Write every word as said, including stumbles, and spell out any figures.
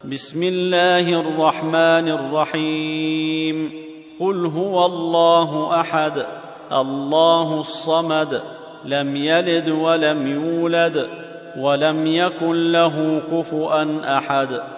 بسم الله الرحمن الرحيم. قل هو الله أحد الله الصمد لم يلد ولم يولد ولم يكن له كفؤا أحد.